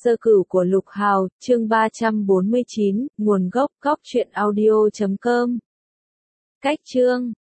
Sơ cửu của Lục Hào, chương 349, nguồn gốc, góc truyện audio.com. Cách chương